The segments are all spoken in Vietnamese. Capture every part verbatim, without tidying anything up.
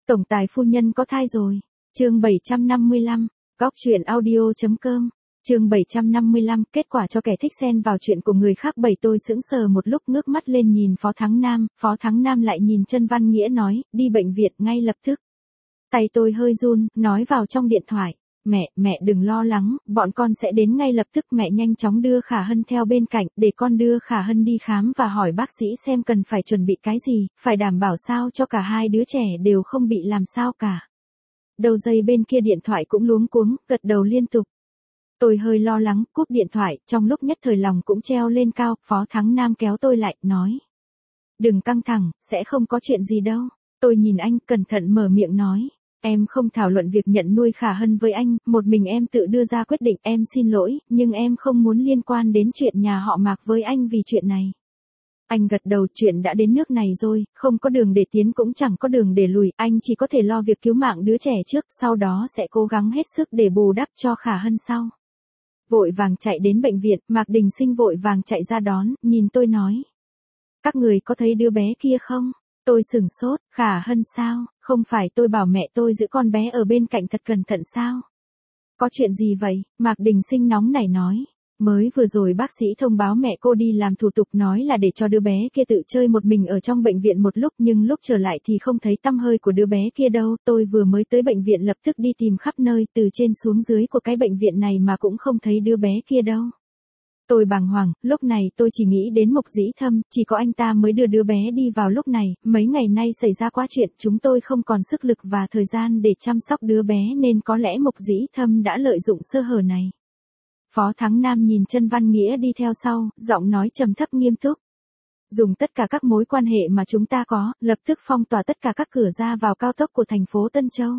Tổng tài phu nhân có thai rồi. Chương bảy trăm năm mươi lăm, góc truyện audio chấm com. Chương bảy trăm năm mươi lăm, kết quả cho kẻ thích xen vào chuyện của người khác. Bảy tôi sững sờ một lúc, ngước mắt lên nhìn Phó Thắng Nam, Phó Thắng Nam lại nhìn Trần Văn Nghĩa nói, đi bệnh viện ngay lập tức. Tay tôi hơi run, nói vào trong điện thoại, mẹ, mẹ đừng lo lắng, bọn con sẽ đến ngay lập tức. Mẹ nhanh chóng đưa Khả Hân theo bên cạnh, để con đưa Khả Hân đi khám và hỏi bác sĩ xem cần phải chuẩn bị cái gì, phải đảm bảo sao cho cả hai đứa trẻ đều không bị làm sao cả. Đầu dây bên kia điện thoại cũng luống cuống, gật đầu liên tục. Tôi hơi lo lắng, cúp điện thoại, trong lúc nhất thời lòng cũng treo lên cao. Phó Thắng Nam kéo tôi lại, nói. Đừng căng thẳng, sẽ không có chuyện gì đâu. Tôi nhìn anh, cẩn thận mở miệng nói. Em không thảo luận việc nhận nuôi Khả Hân với anh, một mình em tự đưa ra quyết định. Em xin lỗi, nhưng em không muốn liên quan đến chuyện nhà họ Mạc với anh vì chuyện này. Anh gật đầu, chuyện đã đến nước này rồi, không có đường để tiến cũng chẳng có đường để lùi, anh chỉ có thể lo việc cứu mạng đứa trẻ trước, sau đó sẽ cố gắng hết sức để bù đắp cho Khả Hân sau. Vội vàng chạy đến bệnh viện, Mạc Đình Sinh vội vàng chạy ra đón, nhìn tôi nói. Các người có thấy đứa bé kia không? Tôi sửng sốt, Khả Hân sao? Không phải tôi bảo mẹ tôi giữ con bé ở bên cạnh thật cẩn thận sao? Có chuyện gì vậy? Mạc Đình Sinh nóng nảy nói. Mới vừa rồi bác sĩ thông báo mẹ cô đi làm thủ tục, nói là để cho đứa bé kia tự chơi một mình ở trong bệnh viện một lúc, nhưng lúc trở lại thì không thấy tăm hơi của đứa bé kia đâu. Tôi vừa mới tới bệnh viện lập tức đi tìm khắp nơi từ trên xuống dưới của cái bệnh viện này mà cũng không thấy đứa bé kia đâu. Tôi bàng hoàng, lúc này tôi chỉ nghĩ đến Mục Dĩ Thâm, chỉ có anh ta mới đưa đứa bé đi vào lúc này. Mấy ngày nay xảy ra quá chuyện, chúng tôi không còn sức lực và thời gian để chăm sóc đứa bé nên có lẽ Mục Dĩ Thâm đã lợi dụng sơ hở này. Phó Thắng Nam nhìn Trần Văn Nghĩa đi theo sau, giọng nói trầm thấp nghiêm túc. Dùng tất cả các mối quan hệ mà chúng ta có, lập tức phong tỏa tất cả các cửa ra vào cao tốc của thành phố Tân Châu.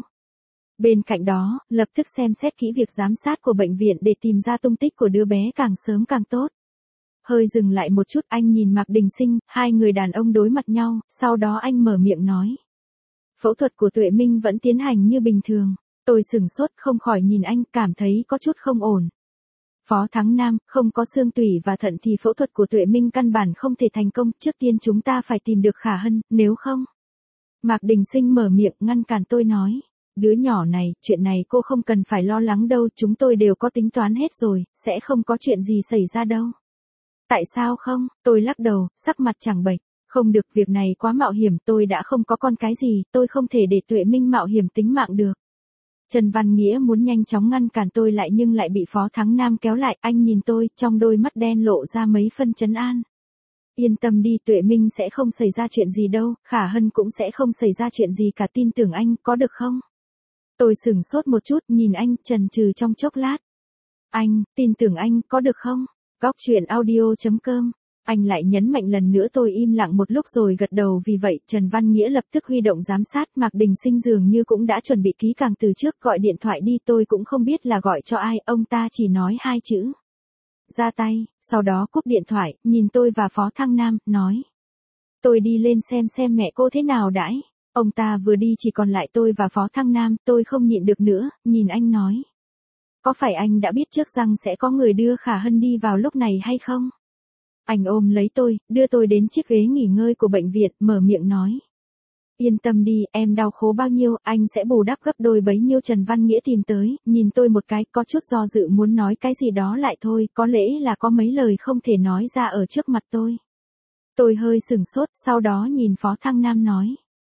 Bên cạnh đó, lập tức xem xét kỹ việc giám sát của bệnh viện để tìm ra tung tích của đứa bé càng sớm càng tốt. Hơi dừng lại một chút, anh nhìn Mạc Đình Sinh, hai người đàn ông đối mặt nhau, sau đó anh mở miệng nói. Phẫu thuật của Tuệ Minh vẫn tiến hành như bình thường. Tôi sửng sốt, không khỏi nhìn anh, cảm thấy có chút không ổn. Phó Thắng Nam, không có xương tủy và thận thì phẫu thuật của Tuệ Minh căn bản không thể thành công, trước tiên chúng ta phải tìm được Khả Hân, nếu không. Mạc Đình Sinh mở miệng ngăn cản tôi nói. Đứa nhỏ này, chuyện này cô không cần phải lo lắng đâu, chúng tôi đều có tính toán hết rồi, sẽ không có chuyện gì xảy ra đâu. Tại sao không? Tôi lắc đầu, sắc mặt chẳng bệch. Không được, việc này quá mạo hiểm, tôi đã không có con cái gì, tôi không thể để Tuệ Minh mạo hiểm tính mạng được. Trần Văn Nghĩa muốn nhanh chóng ngăn cản tôi lại nhưng lại bị Phó Thắng Nam kéo lại, anh nhìn tôi, trong đôi mắt đen lộ ra mấy phân trấn an. Yên tâm đi, Tuệ Minh sẽ không xảy ra chuyện gì đâu, Khả Hân cũng sẽ không xảy ra chuyện gì cả, tin tưởng anh, có được không? Tôi sửng sốt một chút, nhìn anh, chần chừ trong chốc lát. Anh, tin tưởng anh, có được không? Góc truyện audio chấm com. Anh lại nhấn mạnh lần nữa. Tôi im lặng một lúc rồi gật đầu. Vì vậy Trần Văn Nghĩa lập tức huy động giám sát. Mạc Đình Sinh dường như cũng đã chuẩn bị kỹ càng từ trước, gọi điện thoại đi. Tôi cũng không biết là gọi cho ai, ông ta chỉ nói hai chữ. Ra tay, sau đó cúp điện thoại, nhìn tôi và Phó Thăng Nam, nói. Tôi đi lên xem xem mẹ cô thế nào đãi. Ông ta vừa đi chỉ còn lại tôi và Phó Thăng Nam. Tôi không nhịn được nữa, nhìn anh nói. Có phải anh đã biết trước rằng sẽ có người đưa Khả Hân đi vào lúc này hay không? Anh ôm lấy tôi, đưa tôi đến chiếc ghế nghỉ ngơi của bệnh viện, mở miệng nói. Yên tâm đi, em đau khổ bao nhiêu, anh sẽ bù đắp gấp đôi bấy nhiêu. Trần Văn Nghĩa tìm tới, nhìn tôi một cái, có chút do dự muốn nói cái gì đó lại thôi, có lẽ là có mấy lời không thể nói ra ở trước mặt tôi. Tôi hơi sửng sốt, sau đó nhìn Phó Thăng Nam nói.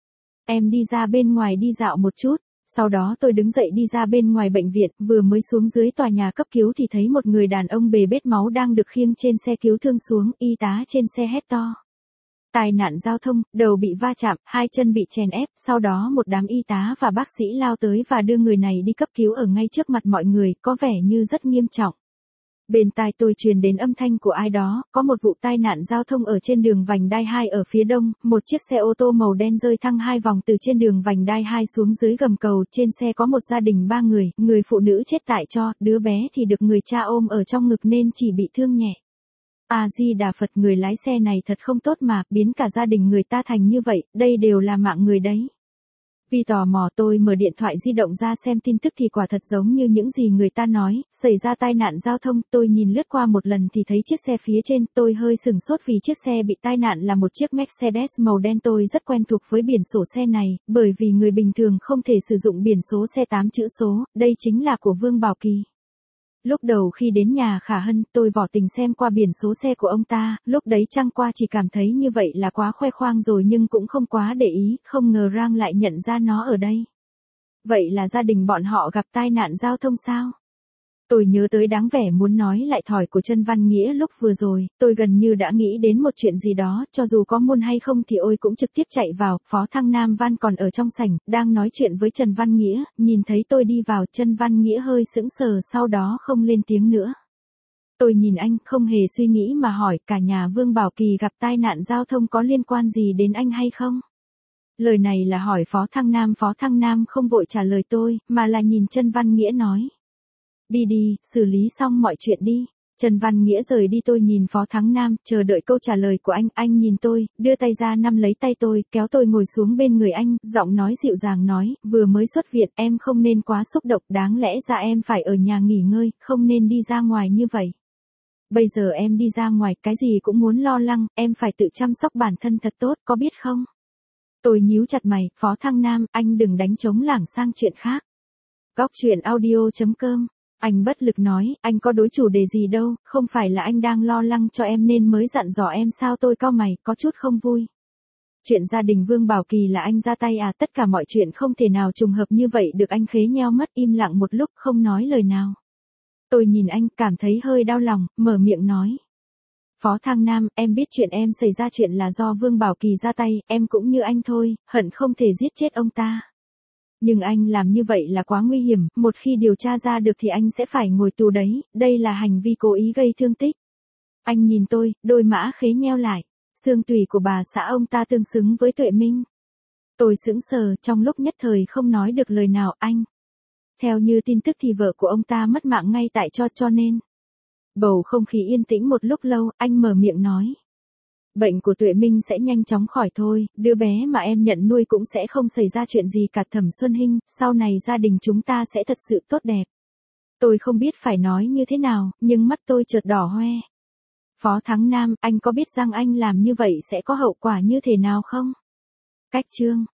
Em đi ra bên ngoài đi dạo một chút. Sau đó tôi đứng dậy đi ra bên ngoài bệnh viện, vừa mới xuống dưới tòa nhà cấp cứu thì thấy một người đàn ông bê bết máu đang được khiêng trên xe cứu thương xuống, y tá trên xe hét to. Tai nạn giao thông, đầu bị va chạm, hai chân bị chèn ép, sau đó một đám y tá và bác sĩ lao tới và đưa người này đi cấp cứu ở ngay trước mặt mọi người, có vẻ như rất nghiêm trọng. Bên tai tôi truyền đến âm thanh của ai đó, có một vụ tai nạn giao thông ở trên đường vành đai hai ở phía đông, một chiếc xe ô tô màu đen rơi thăng hai vòng từ trên đường vành đai hai xuống dưới gầm cầu, trên xe có một gia đình ba người, người phụ nữ chết tại cho, đứa bé thì được người cha ôm ở trong ngực nên chỉ bị thương nhẹ. A-di-đà Phật, người lái xe này thật không tốt mà, biến cả gia đình người ta thành như vậy, đây đều là mạng người đấy. Vì tò mò tôi mở điện thoại di động ra xem tin tức thì quả thật giống như những gì người ta nói, xảy ra tai nạn giao thông. Tôi nhìn lướt qua một lần thì thấy chiếc xe phía trên, tôi hơi sửng sốt vì chiếc xe bị tai nạn là một chiếc Mercedes màu đen. Tôi rất quen thuộc với biển sổ xe này, bởi vì người bình thường không thể sử dụng biển số xe tám chữ số, đây chính là của Vương Bảo Kỳ. Lúc đầu khi đến nhà Khả Hân, tôi vỏ tình xem qua biển số xe của ông ta, lúc đấy chẳng qua chỉ cảm thấy như vậy là quá khoe khoang rồi nhưng cũng không quá để ý, không ngờ Rang lại nhận ra nó ở đây. Vậy là gia đình bọn họ gặp tai nạn giao thông sao? Tôi nhớ tới đáng vẻ muốn nói lại thỏi của Trần Văn Nghĩa lúc vừa rồi, tôi gần như đã nghĩ đến một chuyện gì đó, cho dù có muốn hay không thì ôi cũng trực tiếp chạy vào. Phó Thăng Nam Văn còn ở trong sảnh, đang nói chuyện với Trần Văn Nghĩa, nhìn thấy tôi đi vào, Trần Văn Nghĩa hơi sững sờ sau đó không lên tiếng nữa. Tôi nhìn anh, không hề suy nghĩ mà hỏi, cả nhà Vương Bảo Kỳ gặp tai nạn giao thông có liên quan gì đến anh hay không? Lời này là hỏi Phó Thăng Nam. Phó Thăng Nam không vội trả lời tôi, mà là nhìn Trần Văn Nghĩa nói. Đi đi, xử lý xong mọi chuyện đi. Trần Văn Nghĩa rời đi. Tôi nhìn Phó Thắng Nam, chờ đợi câu trả lời của anh. Anh nhìn tôi, đưa tay ra nắm lấy tay tôi, kéo tôi ngồi xuống bên người anh, giọng nói dịu dàng nói, vừa mới xuất viện, em không nên quá xúc động, đáng lẽ ra em phải ở nhà nghỉ ngơi, không nên đi ra ngoài như vậy. Bây giờ em đi ra ngoài, cái gì cũng muốn lo lắng, em phải tự chăm sóc bản thân thật tốt, có biết không? Tôi nhíu chặt mày, Phó Thăng Nam, anh đừng đánh trống lảng sang chuyện khác. Góc truyện audio chấm com. Anh bất lực nói, anh có đối chủ đề gì đâu, không phải là anh đang lo lắng cho em nên mới dặn dò em sao? Tôi cau mày, có chút không vui. Chuyện gia đình Vương Bảo Kỳ là anh ra tay à? Tất cả mọi chuyện không thể nào trùng hợp như vậy được. Anh khế nheo mắt, im lặng một lúc, không nói lời nào. Tôi nhìn anh, cảm thấy hơi đau lòng, mở miệng nói. Phó Thăng Nam, em biết chuyện em xảy ra chuyện là do Vương Bảo Kỳ ra tay, em cũng như anh thôi, hận không thể giết chết ông ta. Nhưng anh làm như vậy là quá nguy hiểm, một khi điều tra ra được thì anh sẽ phải ngồi tù đấy, đây là hành vi cố ý gây thương tích. Anh nhìn tôi, đôi mã khế nheo lại, xương tủy của bà xã ông ta tương xứng với Tuệ Minh. Tôi sững sờ, trong lúc nhất thời không nói được lời nào. Anh. Theo như tin tức thì vợ của ông ta mất mạng ngay tại cho cho nên. Bầu không khí yên tĩnh một lúc lâu, anh mở miệng nói. Bệnh của Tuệ Minh sẽ nhanh chóng khỏi thôi, đứa bé mà em nhận nuôi cũng sẽ không xảy ra chuyện gì cả. Thẩm Xuân Hinh, sau này gia đình chúng ta sẽ thật sự tốt đẹp. Tôi không biết phải nói như thế nào, nhưng mắt tôi chợt đỏ hoe. Phó Thắng Nam, anh có biết rằng anh làm như vậy sẽ có hậu quả như thế nào không? Cách chương